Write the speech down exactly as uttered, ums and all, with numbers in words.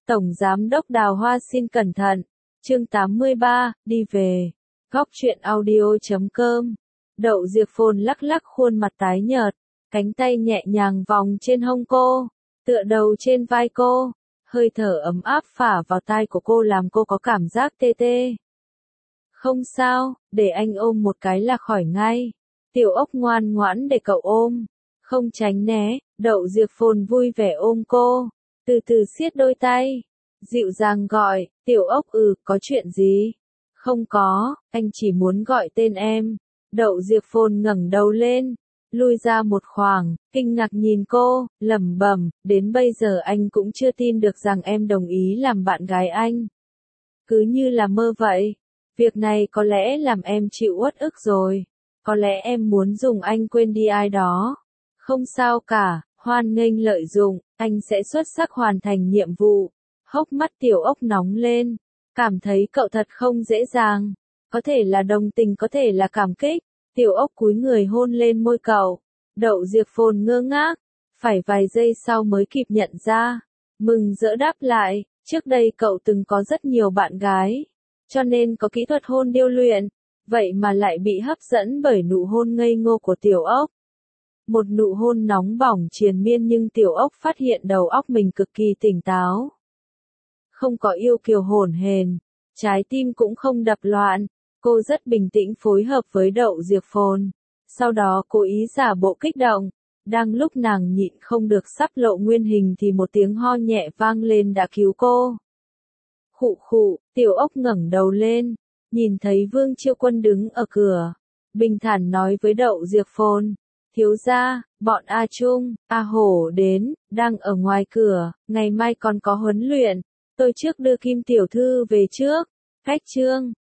Tổng Giám đốc Đào Hoa xin cẩn thận. Chương tám mươi ba, đi về. Góc truyện audio chấm com. Đậu Diệp Phồn lắc lắc khuôn mặt tái nhợt, cánh tay nhẹ nhàng vòng trên hông cô, tựa đầu trên vai cô, hơi thở ấm áp phả vào tai của cô làm cô có cảm giác tê tê. Không sao, để anh ôm một cái là khỏi ngay. Tiểu Ốc ngoan ngoãn để cậu ôm, không tránh né. Đậu Diệp Phồn vui vẻ ôm cô, từ từ siết đôi tay, dịu dàng gọi, Tiểu Ốc ừ, có chuyện gì? Không có, anh chỉ muốn gọi tên em. Đậu Diệp Phồn ngẩng đầu lên, lui ra một khoảng, kinh ngạc nhìn cô, lẩm bẩm, đến bây giờ anh cũng chưa tin được rằng em đồng ý làm bạn gái anh. Cứ như là mơ vậy. Việc này có lẽ làm em chịu uất ức rồi. Có lẽ em muốn dùng anh quên đi ai đó. Không sao cả, hoan nghênh lợi dụng, anh sẽ xuất sắc hoàn thành nhiệm vụ. Hốc mắt Tiểu Ốc nóng lên, cảm thấy cậu thật không dễ dàng. Có thể là đồng tình, có thể là cảm kích. Tiểu Ốc cúi người hôn lên môi cậu. Đậu Diệp Phồn ngơ ngác, phải vài giây sau mới kịp nhận ra. Mừng rỡ đáp lại, trước đây cậu từng có rất nhiều bạn gái, cho nên có kỹ thuật hôn điêu luyện, vậy mà lại bị hấp dẫn bởi nụ hôn ngây ngô của Tiểu Ốc. Một nụ hôn nóng bỏng triền miên nhưng Tiểu Ốc phát hiện đầu óc mình cực kỳ tỉnh táo. Không có yêu kiều hổn hển, trái tim cũng không đập loạn, cô rất bình tĩnh phối hợp với Đậu Diệp Phồn. Sau đó cố ý giả bộ kích động, đang lúc nàng nhịn không được sắp lộ nguyên hình thì một tiếng ho nhẹ vang lên đã cứu cô. Khụ khụ, Tiểu Ốc ngẩng đầu lên, nhìn thấy Vương Chiêu Quân đứng ở cửa, bình thản nói với Đậu Diệp Phồn, thiếu gia, bọn A Trung, A Hổ đến, đang ở ngoài cửa, ngày mai còn có huấn luyện, tôi trước đưa Kim tiểu thư về trước. Cách chương